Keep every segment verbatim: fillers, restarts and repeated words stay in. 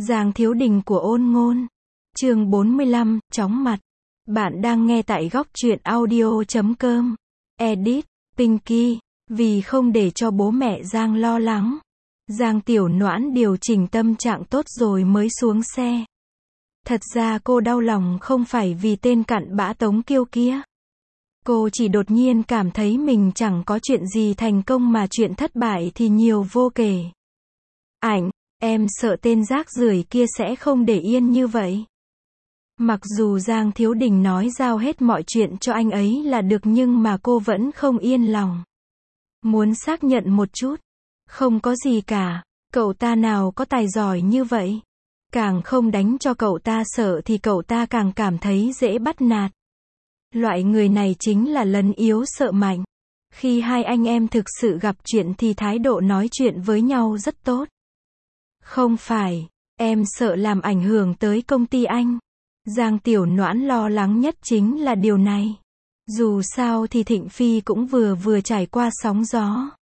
Giang Thiếu Đình của Ôn Ngôn. Chương bốn mươi lăm, chóng mặt. Bạn đang nghe tại góc truyện audio chấm com. Edit, Pinky. Vì không để cho bố mẹ Giang lo lắng, Giang Tiểu Noãn điều chỉnh tâm trạng tốt rồi mới xuống xe. Thật ra cô đau lòng không phải vì tên cặn bã Tống Kiêu kia. Cô chỉ đột nhiên cảm thấy mình chẳng có chuyện gì thành công mà chuyện thất bại thì nhiều vô kể. Ảnh, em sợ tên rác rưởi kia sẽ không để yên như vậy. Mặc dù Giang Thiếu Đình nói giao hết mọi chuyện cho anh ấy là được nhưng mà cô vẫn không yên lòng. Muốn xác nhận một chút. Không có gì cả, cậu ta nào có tài giỏi như vậy. Càng không đánh cho cậu ta sợ thì cậu ta càng cảm thấy dễ bắt nạt. Loại người này chính là lấn yếu sợ mạnh. Khi hai anh em thực sự gặp chuyện thì thái độ nói chuyện với nhau rất tốt. Không phải, em sợ làm ảnh hưởng tới công ty anh. Giang Tiểu Noãn lo lắng nhất chính là điều này. Dù sao thì Thịnh Phi cũng vừa vừa trải qua sóng gió.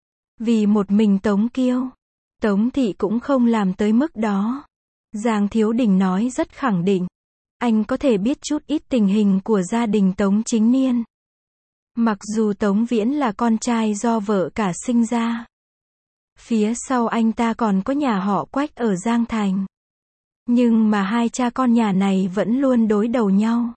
Vì một mình Tống Kiêu, Tống Thị cũng không làm tới mức đó. Giang Thiếu Đình nói rất khẳng định. Anh có thể biết chút ít tình hình của gia đình Tống Chính Niên. Mặc dù Tống Viễn là con trai do vợ cả sinh ra. Phía sau anh ta còn có nhà họ Quách ở Giang Thành. Nhưng mà hai cha con nhà này vẫn luôn đối đầu nhau.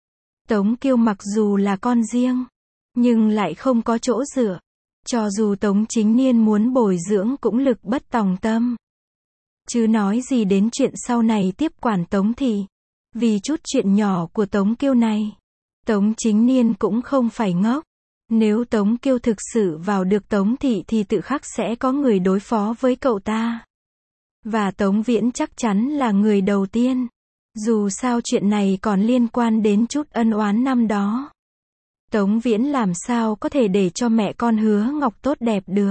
Tống Kiêu mặc dù là con riêng, nhưng lại không có chỗ dựa. Cho dù Tống Chính Niên muốn bồi dưỡng cũng lực bất tòng tâm. Chứ nói gì đến chuyện sau này tiếp quản Tống Thị. Vì chút chuyện nhỏ của Tống Kiêu này, Tống Chính Niên cũng không phải ngốc. Nếu Tống Kiêu thực sự vào được Tống Thị thì tự khắc sẽ có người đối phó với cậu ta. Và Tống Viễn chắc chắn là người đầu tiên. Dù sao chuyện này còn liên quan đến chút ân oán năm đó. Tống Viễn làm sao có thể để cho mẹ con Hứa Ngọc tốt đẹp được.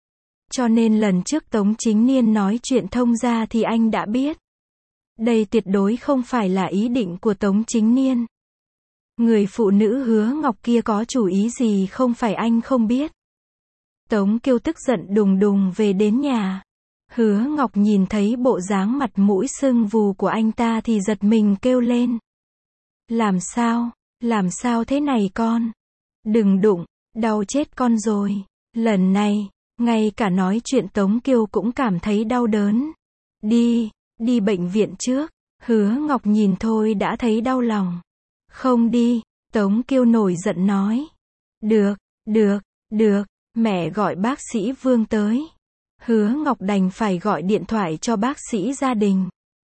Cho nên lần trước Tống Chính Niên nói chuyện thông ra thì anh đã biết. Đây tuyệt đối không phải là ý định của Tống Chính Niên. Người phụ nữ Hứa Ngọc kia có chủ ý gì không phải anh không biết. Tống Kiêu tức giận đùng đùng về đến nhà. Hứa Ngọc nhìn thấy bộ dáng mặt mũi sưng vù của anh ta thì giật mình kêu lên. Làm sao? Làm sao thế này con? Đừng đụng, đau chết con rồi. Lần này, ngay cả nói chuyện Tống Kiêu cũng cảm thấy đau đớn. Đi, đi bệnh viện trước. Hứa Ngọc nhìn thôi đã thấy đau lòng. Không đi, Tống Kiêu nổi giận nói. Được, được, được, mẹ gọi bác sĩ Vương tới. Hứa Ngọc đành phải gọi điện thoại cho bác sĩ gia đình.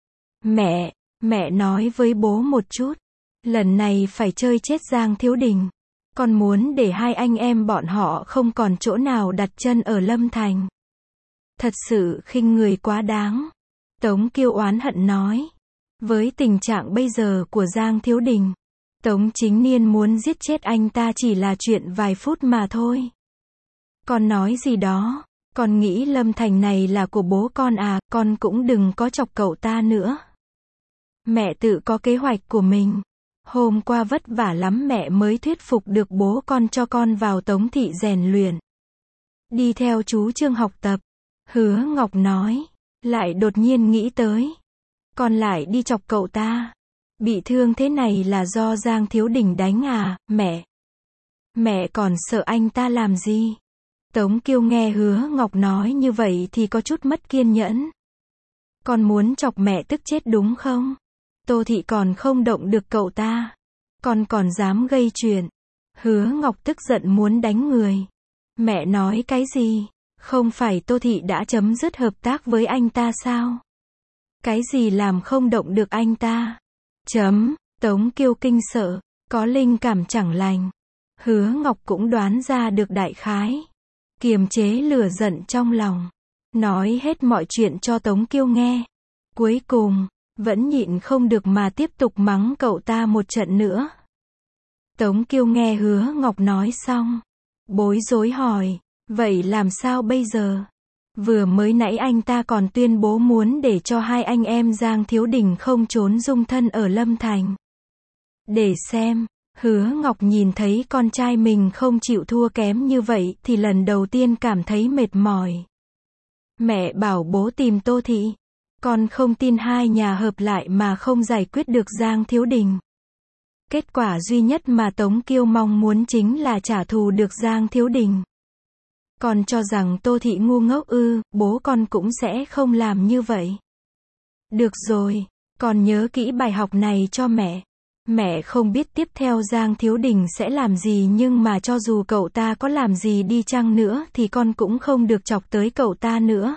Mẹ, mẹ nói với bố một chút. Lần này phải chơi chết Giang Thiếu Đình. Con muốn để hai anh em bọn họ không còn chỗ nào đặt chân ở Lâm Thành. Thật sự khinh người quá đáng. Tống Kiêu oán hận nói. Với tình trạng bây giờ của Giang Thiếu Đình, Tống Chính Niên muốn giết chết anh ta chỉ là chuyện vài phút mà thôi. Con nói gì đó, con nghĩ Lâm Thành này là của bố con à, con cũng đừng có chọc cậu ta nữa. Mẹ tự có kế hoạch của mình. Hôm qua vất vả lắm mẹ mới thuyết phục được bố con cho con vào Tống Thị rèn luyện. Đi theo chú Trương học tập. Hứa Ngọc nói. Lại đột nhiên nghĩ tới. Con lại đi chọc cậu ta. Bị thương thế này là do Giang Thiếu Đình đánh à, mẹ? Mẹ còn sợ anh ta làm gì? Tống Kiêu nghe Hứa Ngọc nói như vậy thì có chút mất kiên nhẫn. Con muốn chọc mẹ tức chết đúng không? Tô Thị còn không động được cậu ta. Con còn dám gây chuyện. Hứa Ngọc tức giận muốn đánh người. Mẹ nói cái gì? Không phải Tô Thị đã chấm dứt hợp tác với anh ta sao? Cái gì làm không động được anh ta? Chấm, Tống Kiêu kinh sợ, có linh cảm chẳng lành. Hứa Ngọc cũng đoán ra được đại khái. Kiềm chế lửa giận trong lòng. Nói hết mọi chuyện cho Tống Kiêu nghe. Cuối cùng, vẫn nhịn không được mà tiếp tục mắng cậu ta một trận nữa. Tống Kiêu nghe Hứa Ngọc nói xong. Bối rối hỏi, vậy làm sao bây giờ? Vừa mới nãy anh ta còn tuyên bố muốn để cho hai anh em Giang Thiếu Đình không trốn dung thân ở Lâm Thành. Để xem, Hứa Ngọc nhìn thấy con trai mình không chịu thua kém như vậy thì lần đầu tiên cảm thấy mệt mỏi. Mẹ bảo bố tìm Tô Thị. Con không tin hai nhà hợp lại mà không giải quyết được Giang Thiếu Đình. Kết quả duy nhất mà Tống Kiêu mong muốn chính là trả thù được Giang Thiếu Đình. Con cho rằng Tô Thị ngu ngốc ư, bố con cũng sẽ không làm như vậy. Được rồi, con nhớ kỹ bài học này cho mẹ. Mẹ không biết tiếp theo Giang Thiếu Đình sẽ làm gì, nhưng mà cho dù cậu ta có làm gì đi chăng nữa thì con cũng không được chọc tới cậu ta nữa.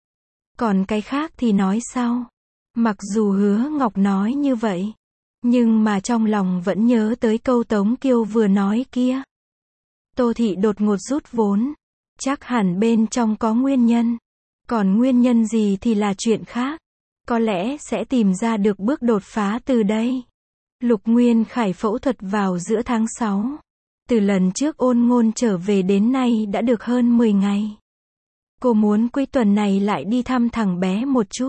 Còn cái khác thì nói sau. Mặc dù Hứa Ngọc nói như vậy, nhưng mà trong lòng vẫn nhớ tới câu Tống Kiêu vừa nói kia. Tô Thị đột ngột rút vốn. Chắc hẳn bên trong có nguyên nhân. Còn nguyên nhân gì thì là chuyện khác. Có lẽ sẽ tìm ra được bước đột phá từ đây. Lục Nguyên Khải phẫu thuật vào giữa tháng sáu. Từ lần trước Ôn Ngôn trở về đến nay đã được hơn mười ngày. Cô muốn cuối tuần này lại đi thăm thằng bé một chút.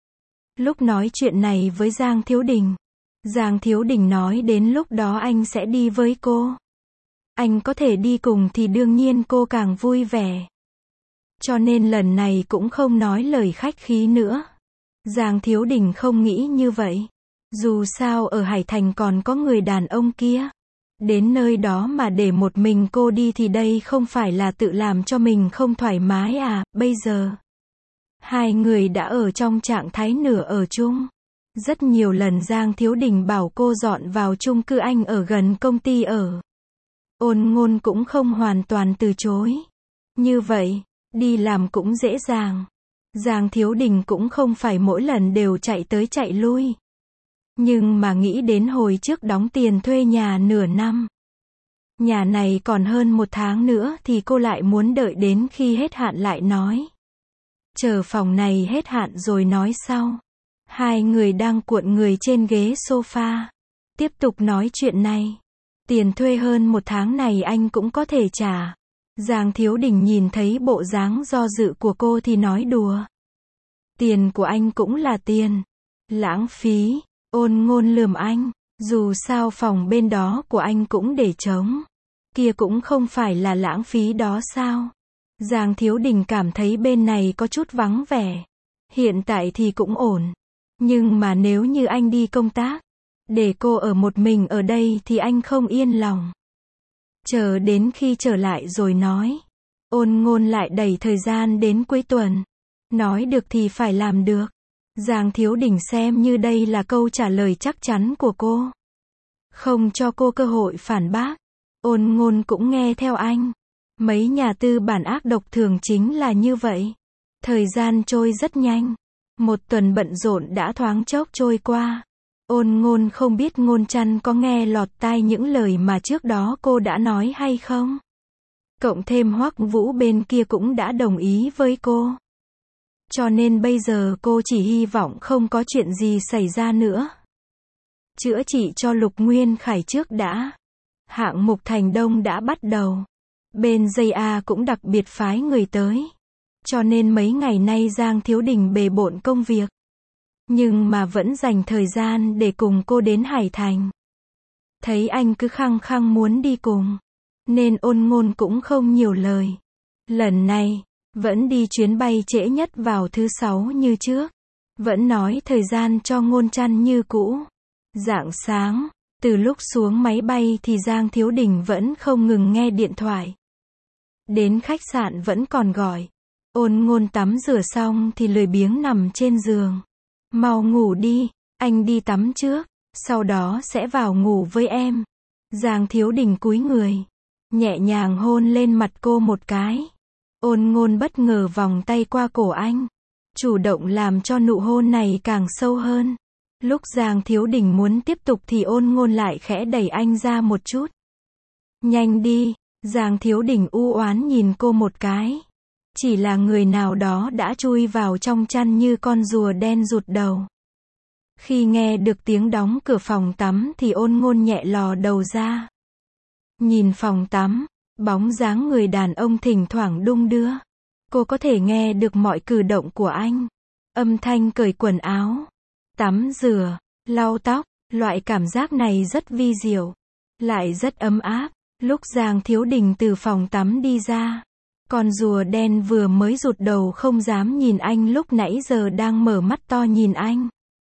Lúc nói chuyện này với Giang Thiếu Đình, Giang Thiếu Đình nói đến lúc đó anh sẽ đi với cô. Anh có thể đi cùng thì đương nhiên cô càng vui vẻ. Cho nên lần này cũng không nói lời khách khí nữa. Giang Thiếu Đình không nghĩ như vậy. Dù sao ở Hải Thành còn có người đàn ông kia. Đến nơi đó mà để một mình cô đi thì đây không phải là tự làm cho mình không thoải mái à, bây giờ. Hai người đã ở trong trạng thái nửa ở chung. Rất nhiều lần Giang Thiếu Đình bảo cô dọn vào chung cư anh ở gần công ty ở. Ôn Ngôn cũng không hoàn toàn từ chối. Như vậy, đi làm cũng dễ dàng. Giang Thiếu Đình cũng không phải mỗi lần đều chạy tới chạy lui. Nhưng mà nghĩ đến hồi trước đóng tiền thuê nhà nửa năm. Nhà này còn hơn một tháng nữa thì cô lại muốn đợi đến khi hết hạn lại nói. Chờ phòng này hết hạn rồi nói sau. Hai người đang cuộn người trên ghế sofa. Tiếp tục nói chuyện này. Tiền thuê hơn một tháng này anh cũng có thể trả. Giang Thiếu Đình nhìn thấy bộ dáng do dự của cô thì nói đùa. Tiền của anh cũng là tiền. Lãng phí. Ôn Ngôn lườm anh. Dù sao phòng bên đó của anh cũng để trống. Kia cũng không phải là lãng phí đó sao. Giang Thiếu Đình cảm thấy bên này có chút vắng vẻ. Hiện tại thì cũng ổn. Nhưng mà nếu như anh đi công tác, để cô ở một mình ở đây thì anh không yên lòng. Chờ đến khi trở lại rồi nói. Ôn Ngôn lại đẩy thời gian đến cuối tuần. Nói được thì phải làm được. Giang Thiếu Đình xem như đây là câu trả lời chắc chắn của cô. Không cho cô cơ hội phản bác. Ôn Ngôn cũng nghe theo anh. Mấy nhà tư bản ác độc thường chính là như vậy. Thời gian trôi rất nhanh. Một tuần bận rộn đã thoáng chốc trôi qua. Ôn Ngôn không biết Ngôn Trăn có nghe lọt tai những lời mà trước đó cô đã nói hay không. Cộng thêm Hoắc Vũ bên kia cũng đã đồng ý với cô. Cho nên bây giờ cô chỉ hy vọng không có chuyện gì xảy ra nữa. Chữa trị cho Lục Nguyên Khải trước đã. Hạng mục Thành Đông đã bắt đầu. Bên gi a cũng đặc biệt phái người tới. Cho nên mấy ngày nay Giang Thiếu Đình bề bộn công việc. Nhưng mà vẫn dành thời gian để cùng cô đến Hải Thành. Thấy anh cứ khăng khăng muốn đi cùng. Nên Ôn Ngôn cũng không nhiều lời. Lần này, vẫn đi chuyến bay trễ nhất vào thứ sáu như trước. Vẫn nói thời gian cho Ngôn Trăn như cũ. Rạng sáng, từ lúc xuống máy bay thì Giang Thiếu Đình vẫn không ngừng nghe điện thoại. Đến khách sạn vẫn còn gọi. Ôn Ngôn tắm rửa xong thì lười biếng nằm trên giường. Mau ngủ đi, anh đi tắm trước, sau đó sẽ vào ngủ với em. Giang Thiếu Đình cúi người, nhẹ nhàng hôn lên mặt cô một cái. Ôn Ngôn bất ngờ vòng tay qua cổ anh, chủ động làm cho nụ hôn này càng sâu hơn. Lúc Giang Thiếu Đình muốn tiếp tục thì Ôn Ngôn lại khẽ đẩy anh ra một chút. Nhanh đi, Giang Thiếu Đình u oán nhìn cô một cái. Chỉ là người nào đó đã chui vào trong chăn như con rùa đen rụt đầu. Khi nghe được tiếng đóng cửa phòng tắm thì Ôn Ngôn nhẹ lò đầu ra. Nhìn phòng tắm, bóng dáng người đàn ông thỉnh thoảng đung đưa. Cô có thể nghe được mọi cử động của anh. Âm thanh cởi quần áo, tắm rửa, lau tóc, loại cảm giác này rất vi diệu, lại rất ấm áp. Lúc Giang Thiếu Đình từ phòng tắm đi ra, Con rùa đen vừa mới rụt đầu không dám nhìn anh lúc nãy giờ đang mở mắt to nhìn anh.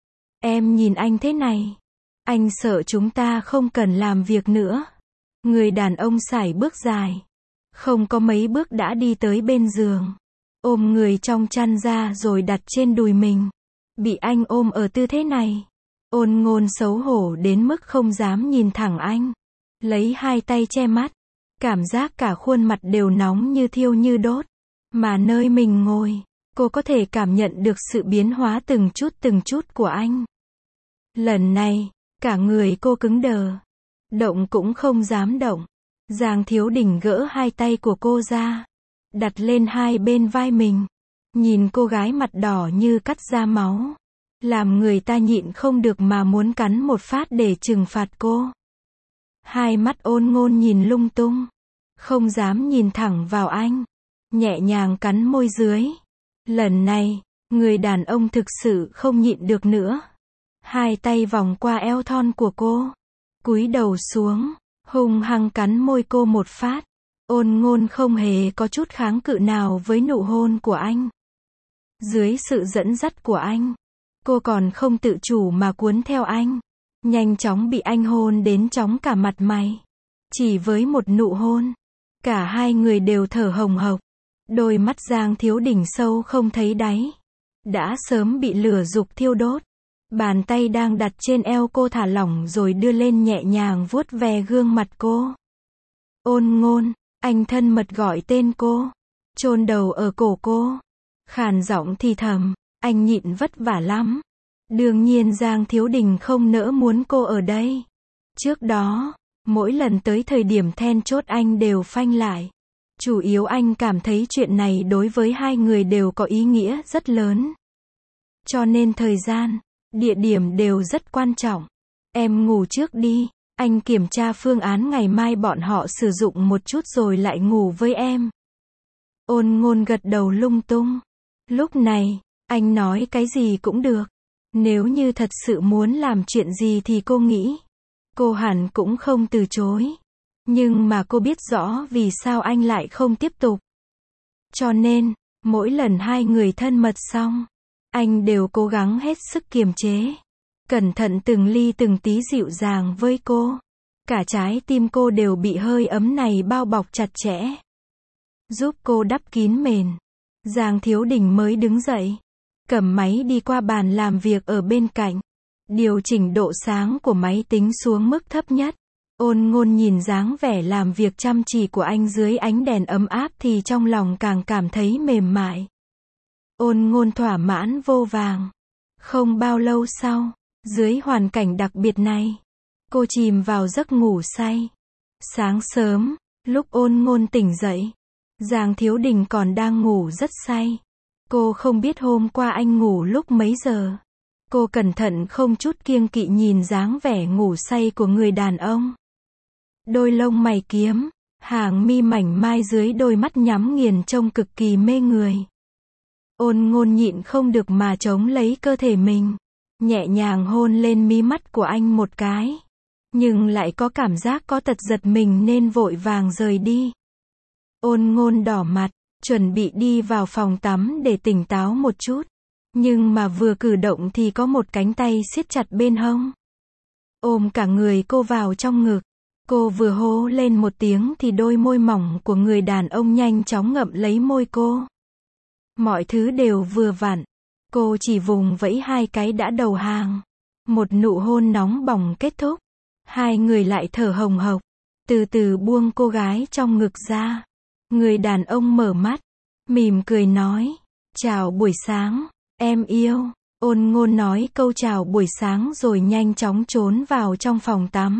Em nhìn anh thế này. Anh sợ chúng ta không cần làm việc nữa. Người đàn ông sải bước dài. Không có mấy bước đã đi tới bên giường. Ôm người trong chăn ra rồi đặt trên đùi mình. Bị anh ôm ở tư thế này. Ôn Ngôn xấu hổ đến mức không dám nhìn thẳng anh. Lấy hai tay che mắt. Cảm giác cả khuôn mặt đều nóng như thiêu như đốt. Mà nơi mình ngồi, cô có thể cảm nhận được sự biến hóa từng chút từng chút của anh. Lần này, cả người cô cứng đờ. Động cũng không dám động. Giang Thiếu Đình gỡ hai tay của cô ra. Đặt lên hai bên vai mình. Nhìn cô gái mặt đỏ như cắt ra máu. Làm người ta nhịn không được mà muốn cắn một phát để trừng phạt cô. Hai mắt Ôn Ngôn nhìn lung tung. Không dám nhìn thẳng vào anh. Nhẹ nhàng cắn môi dưới. Lần này, người đàn ông thực sự không nhịn được nữa. Hai tay vòng qua eo thon của cô. Cúi đầu xuống. Hung hăng cắn môi cô một phát. Ôn Ngôn không hề có chút kháng cự nào với nụ hôn của anh. Dưới sự dẫn dắt của anh, cô còn không tự chủ mà cuốn theo anh. Nhanh chóng bị anh hôn đến chóng cả mặt mày. Chỉ với một nụ hôn, cả hai người đều thở hồng hộc. Đôi mắt Giang Thiếu Đình sâu không thấy đáy. Đã sớm bị lửa dục thiêu đốt. Bàn tay đang đặt trên eo cô thả lỏng rồi đưa lên nhẹ nhàng vuốt ve gương mặt cô. Ôn Ngôn, anh thân mật gọi tên cô. Chôn đầu ở cổ cô. Khàn giọng thì thầm, anh nhịn vất vả lắm. Đương nhiên Giang Thiếu Đình không nỡ muốn cô ở đây. Trước đó, mỗi lần tới thời điểm then chốt anh đều phanh lại. Chủ yếu anh cảm thấy chuyện này đối với hai người đều có ý nghĩa rất lớn. Cho nên thời gian, địa điểm đều rất quan trọng. Em ngủ trước đi, anh kiểm tra phương án ngày mai bọn họ sử dụng một chút rồi lại ngủ với em. Ôn Ngôn gật đầu lung tung. Lúc này, anh nói cái gì cũng được. Nếu như thật sự muốn làm chuyện gì thì cô nghĩ, cô hẳn cũng không từ chối. Nhưng mà cô biết rõ vì sao anh lại không tiếp tục. Cho nên, mỗi lần hai người thân mật xong, anh đều cố gắng hết sức kiềm chế. Cẩn thận từng ly từng tí dịu dàng với cô. Cả trái tim cô đều bị hơi ấm này bao bọc chặt chẽ. Giúp cô đắp kín mền. Giang Thiếu Đình mới đứng dậy. Cầm máy đi qua bàn làm việc ở bên cạnh. Điều chỉnh độ sáng của máy tính xuống mức thấp nhất. Ôn Ngôn nhìn dáng vẻ làm việc chăm chỉ của anh dưới ánh đèn ấm áp thì trong lòng càng cảm thấy mềm mại. Ôn Ngôn thỏa mãn vô vàng. Không bao lâu sau, dưới hoàn cảnh đặc biệt này, cô chìm vào giấc ngủ say. Sáng sớm, lúc Ôn Ngôn tỉnh dậy, Giang Thiếu Đình còn đang ngủ rất say. Cô không biết hôm qua anh ngủ lúc mấy giờ. Cô cẩn thận không chút kiêng kỵ nhìn dáng vẻ ngủ say của người đàn ông. Đôi lông mày kiếm, hàng mi mảnh mai dưới đôi mắt nhắm nghiền trông cực kỳ mê người. Ôn Ngôn nhịn không được mà chống lấy cơ thể mình, nhẹ nhàng hôn lên mí mắt của anh một cái. Nhưng lại có cảm giác có tật giật mình nên vội vàng rời đi. Ôn Ngôn đỏ mặt, chuẩn bị đi vào phòng tắm để tỉnh táo một chút. Nhưng mà vừa cử động thì có một cánh tay siết chặt bên hông. Ôm cả người cô vào trong ngực. Cô vừa hô lên một tiếng thì đôi môi mỏng của người đàn ông nhanh chóng ngậm lấy môi cô. Mọi thứ đều vừa vặn. Cô chỉ vùng vẫy hai cái đã đầu hàng. Một nụ hôn nóng bỏng kết thúc. Hai người lại thở hồng hộc. Từ từ buông cô gái trong ngực ra. Người đàn ông mở mắt. Mỉm cười nói. Chào buổi sáng, em yêu. Ôn Ngôn nói câu chào buổi sáng rồi nhanh chóng trốn vào trong phòng tắm.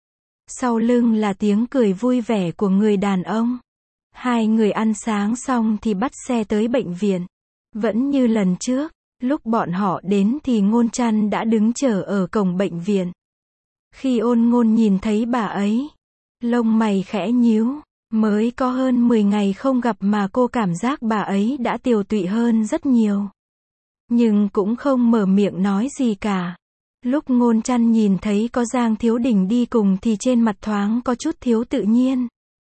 Sau lưng là tiếng cười vui vẻ của người đàn ông. Hai người ăn sáng xong thì bắt xe tới bệnh viện. Vẫn như lần trước, lúc bọn họ đến thì Ngôn Trăn đã đứng chờ ở cổng bệnh viện. Khi Ôn Ngôn nhìn thấy bà ấy, lông mày khẽ nhíu. Mới có hơn mười ngày không gặp mà cô cảm giác bà ấy đã tiều tụy hơn rất nhiều. Nhưng cũng không mở miệng nói gì cả. Lúc Ngôn Trăn nhìn thấy có Giang Thiếu Đình đi cùng thì trên mặt thoáng có chút thiếu tự nhiên.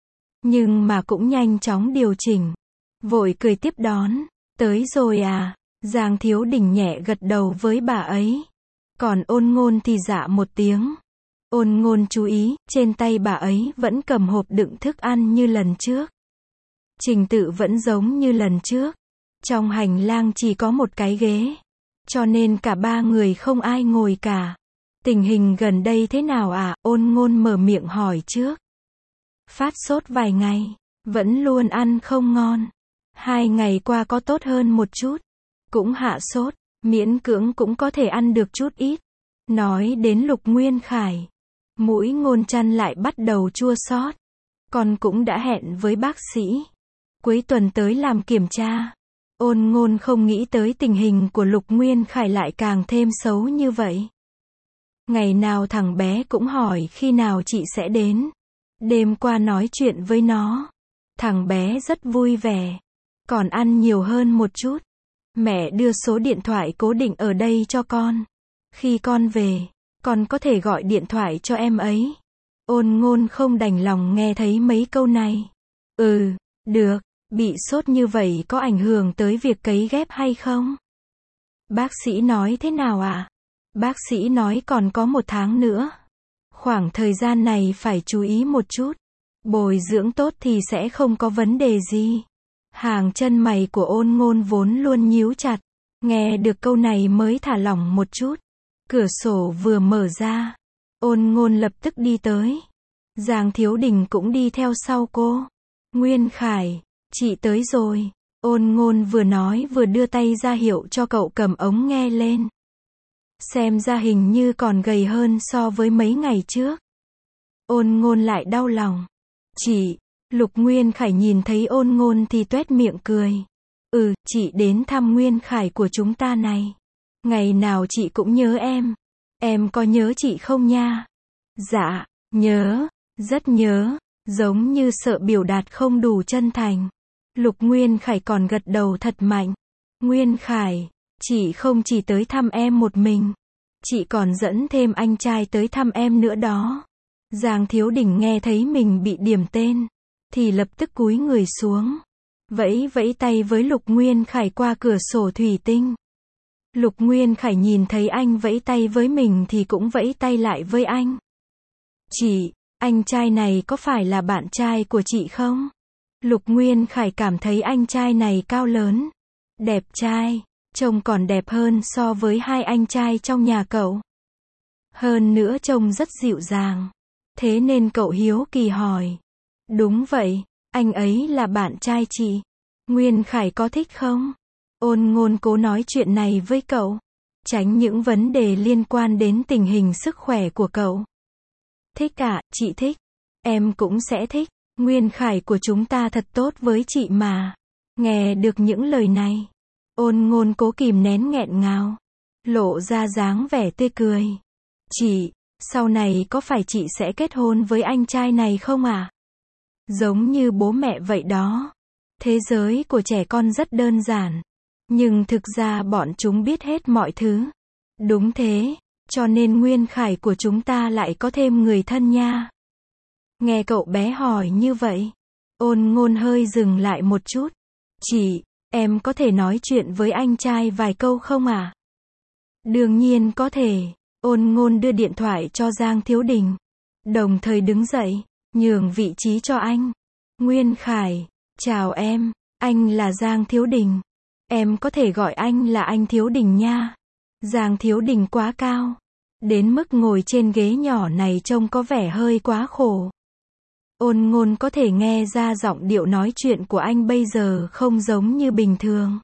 nhưng mà cũng nhanh chóng điều chỉnh. Vội cười tiếp đón. Tới rồi à? Giang Thiếu Đình nhẹ gật đầu với bà ấy. Còn Ôn Ngôn thì dạ một tiếng. Ôn Ngôn chú ý, trên tay bà ấy vẫn cầm hộp đựng thức ăn như lần trước. Trình tự vẫn giống như lần trước. Trong hành lang chỉ có một cái ghế. Cho nên cả ba người không ai ngồi cả. Tình hình gần đây thế nào à? Ôn Ngôn mở miệng hỏi trước. Phát sốt vài ngày. Vẫn luôn ăn không ngon. Hai ngày qua có tốt hơn một chút. Cũng hạ sốt. Miễn cưỡng cũng có thể ăn được chút ít. Nói đến Lục Nguyên Khải. Mũi Ngôn Chăn lại bắt đầu chua xót. Con cũng đã hẹn với bác sĩ. Cuối tuần tới làm kiểm tra. Ôn Ngôn không nghĩ tới tình hình của Lục Nguyên Khải lại càng thêm xấu như vậy. Ngày nào thằng bé cũng hỏi khi nào chị sẽ đến. Đêm qua nói chuyện với nó. Thằng bé rất vui vẻ. Còn ăn nhiều hơn một chút. Mẹ đưa số điện thoại cố định ở đây cho con. Khi con về, con có thể gọi điện thoại cho em ấy. Ôn Ngôn không đành lòng nghe thấy mấy câu này. Ừ, được, bị sốt như vậy có ảnh hưởng tới việc cấy ghép hay không? Bác sĩ nói thế nào ạ? À? Bác sĩ nói còn có một tháng nữa. Khoảng thời gian này phải chú ý một chút. Bồi dưỡng tốt thì sẽ không có vấn đề gì. Hàng chân mày của Ôn Ngôn vốn luôn nhíu chặt. Nghe được câu này mới thả lỏng một chút. Cửa sổ vừa mở ra. Ôn Ngôn lập tức đi tới. Giang Thiếu Đình cũng đi theo sau cô. Nguyên Khải, chị tới rồi. Ôn Ngôn vừa nói vừa đưa tay ra hiệu cho cậu cầm ống nghe lên. Xem ra hình như còn gầy hơn so với mấy ngày trước. Ôn Ngôn lại đau lòng. Chị, Lục Nguyên Khải nhìn thấy Ôn Ngôn thì toét miệng cười. Ừ, chị đến thăm Nguyên Khải của chúng ta này. Ngày nào chị cũng nhớ em. Em có nhớ chị không nha? Dạ, nhớ, rất nhớ. Giống như sợ biểu đạt không đủ chân thành. Lục Nguyên Khải còn gật đầu thật mạnh. Nguyên Khải, chị không chỉ tới thăm em một mình. Chị còn dẫn thêm anh trai tới thăm em nữa đó. Giang Thiếu Đình nghe thấy mình bị điểm tên. Thì lập tức cúi người xuống. Vẫy vẫy tay với Lục Nguyên Khải qua cửa sổ thủy tinh. Lục Nguyên Khải nhìn thấy anh vẫy tay với mình thì cũng vẫy tay lại với anh. Chị, anh trai này có phải là bạn trai của chị không? Lục Nguyên Khải cảm thấy anh trai này cao lớn, đẹp trai, trông còn đẹp hơn so với hai anh trai trong nhà cậu. Hơn nữa trông rất dịu dàng. Thế nên cậu hiếu kỳ hỏi. Đúng vậy, anh ấy là bạn trai chị. Nguyên Khải có thích không? Ôn Ngôn cố nói chuyện này với cậu. Tránh những vấn đề liên quan đến tình hình sức khỏe của cậu. Thích ạ, chị thích. Em cũng sẽ thích. Nguyên Khải của chúng ta thật tốt với chị mà. Nghe được những lời này. Ôn Ngôn cố kìm nén nghẹn ngào. Lộ ra dáng vẻ tươi cười. Chị, sau này có phải chị sẽ kết hôn với anh trai này không ạ? À? Giống như bố mẹ vậy đó. Thế giới của trẻ con rất đơn giản. Nhưng thực ra bọn chúng biết hết mọi thứ. Đúng thế, cho nên Nguyên Khải của chúng ta lại có thêm người thân nha. Nghe cậu bé hỏi như vậy. Ôn Ngôn hơi dừng lại một chút. Chị, em có thể nói chuyện với anh trai vài câu không à? Đương nhiên có thể. Ôn Ngôn đưa điện thoại cho Giang Thiếu Đình. Đồng thời đứng dậy, nhường vị trí cho anh. Nguyên Khải, chào em, anh là Giang Thiếu Đình. Em có thể gọi anh là anh Thiếu Đình nha. Giang Thiếu Đình quá cao. Đến mức ngồi trên ghế nhỏ này trông có vẻ hơi quá khổ. Ôn Ngôn có thể nghe ra giọng điệu nói chuyện của anh bây giờ không giống như bình thường.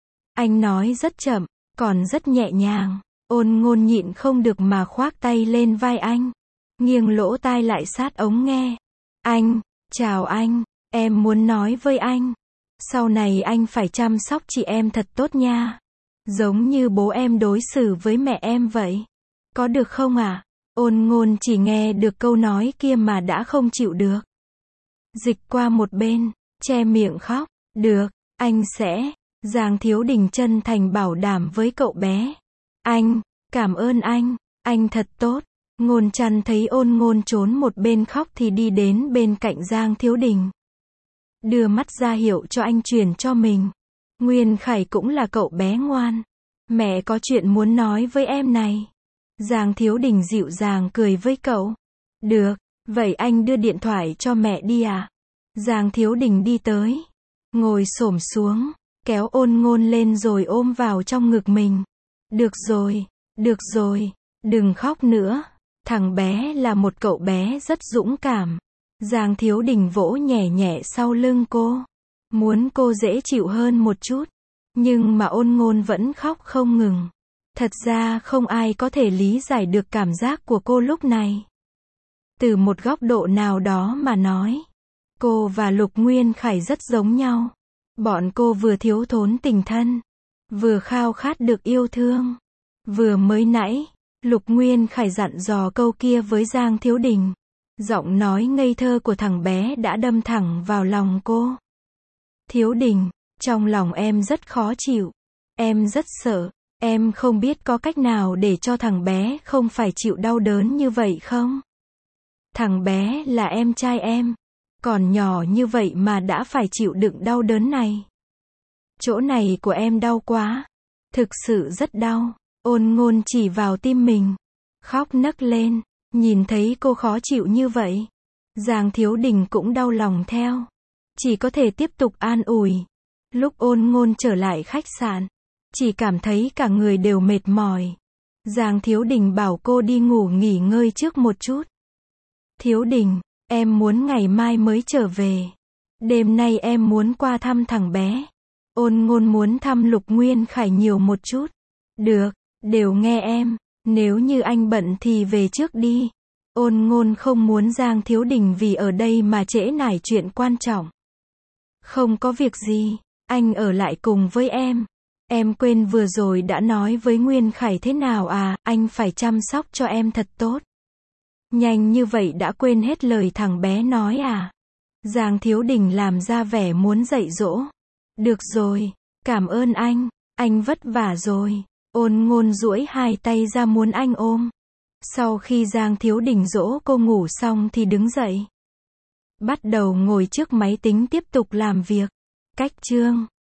Anh nói rất chậm, còn rất nhẹ nhàng. Ôn Ngôn nhịn không được mà khoác tay lên vai anh. Nghiêng lỗ tai lại sát ống nghe. Anh, chào anh, em muốn nói với anh. Sau này anh phải chăm sóc chị em thật tốt nha. Giống như bố em đối xử với mẹ em vậy. Có được không à? Ôn Ngôn chỉ nghe được câu nói kia mà đã không chịu được. Dịch qua một bên, che miệng khóc. Được, anh sẽ. Giang Thiếu Đình chân thành bảo đảm với cậu bé. Anh, cảm ơn anh, anh thật tốt. Ngôn Chăn thấy Ôn Ngôn trốn một bên khóc thì đi đến bên cạnh Giang Thiếu Đình. đưa mắt ra hiệu cho anh truyền cho mình. Nguyên Khải cũng là cậu bé ngoan. Mẹ có chuyện muốn nói với em này. Giang Thiếu Đình dịu dàng cười với cậu. Được, vậy anh đưa điện thoại cho mẹ đi à? Giang Thiếu Đình đi tới, ngồi xổm xuống, kéo Ôn Ngôn lên rồi ôm vào trong ngực mình. Được rồi, được rồi, đừng khóc nữa. Thằng bé là một cậu bé rất dũng cảm. Giang Thiếu Đình vỗ nhẹ nhẹ sau lưng cô, muốn cô dễ chịu hơn một chút. Nhưng mà Ôn Ngôn vẫn khóc không ngừng. Thật ra không ai có thể lý giải được cảm giác của cô lúc này. Từ một góc độ nào đó mà nói, cô và Lục Nguyên Khải rất giống nhau. Bọn cô vừa thiếu thốn tình thân, vừa khao khát được yêu thương. Vừa mới nãy, Lục Nguyên Khải dặn dò câu kia với Giang Thiếu Đình. Giọng nói ngây thơ của thằng bé đã đâm thẳng vào lòng cô. Thiếu Đình, trong lòng em rất khó chịu. Em rất sợ. Em không biết có cách nào để cho thằng bé không phải chịu đau đớn như vậy không? Thằng bé là em trai em. Còn nhỏ như vậy mà đã phải chịu đựng đau đớn này. Chỗ này của em đau quá. Thực sự rất đau. Ôn Ngôn chỉ vào tim mình. Khóc nấc lên. Nhìn thấy cô khó chịu như vậy, Giang Thiếu Đình cũng đau lòng theo. Chỉ có thể tiếp tục an ủi. Lúc Ôn Ngôn trở lại khách sạn, chỉ cảm thấy cả người đều mệt mỏi. Giang Thiếu Đình bảo cô đi ngủ nghỉ ngơi trước một chút. Thiếu Đình, em muốn ngày mai mới trở về. Đêm nay em muốn qua thăm thằng bé. Ôn Ngôn muốn thăm Lục Nguyên Khải nhiều một chút. Được, đều nghe em. Nếu như anh bận thì về trước đi. Ôn Ngôn không muốn Giang Thiếu Đình vì ở đây mà trễ nải chuyện quan trọng. Không có việc gì, anh ở lại cùng với em. Em quên vừa rồi đã nói với Nguyên Khải thế nào à, anh phải chăm sóc cho em thật tốt. Nhanh như vậy đã quên hết lời thằng bé nói à? Giang Thiếu Đình làm ra vẻ muốn dạy dỗ. Được rồi, cảm ơn anh, anh vất vả rồi. Ôn Ngôn duỗi hai tay ra muốn anh ôm. Sau khi Giang Thiếu Đình dỗ cô ngủ xong thì đứng dậy. Bắt đầu ngồi trước máy tính tiếp tục làm việc. Cách chương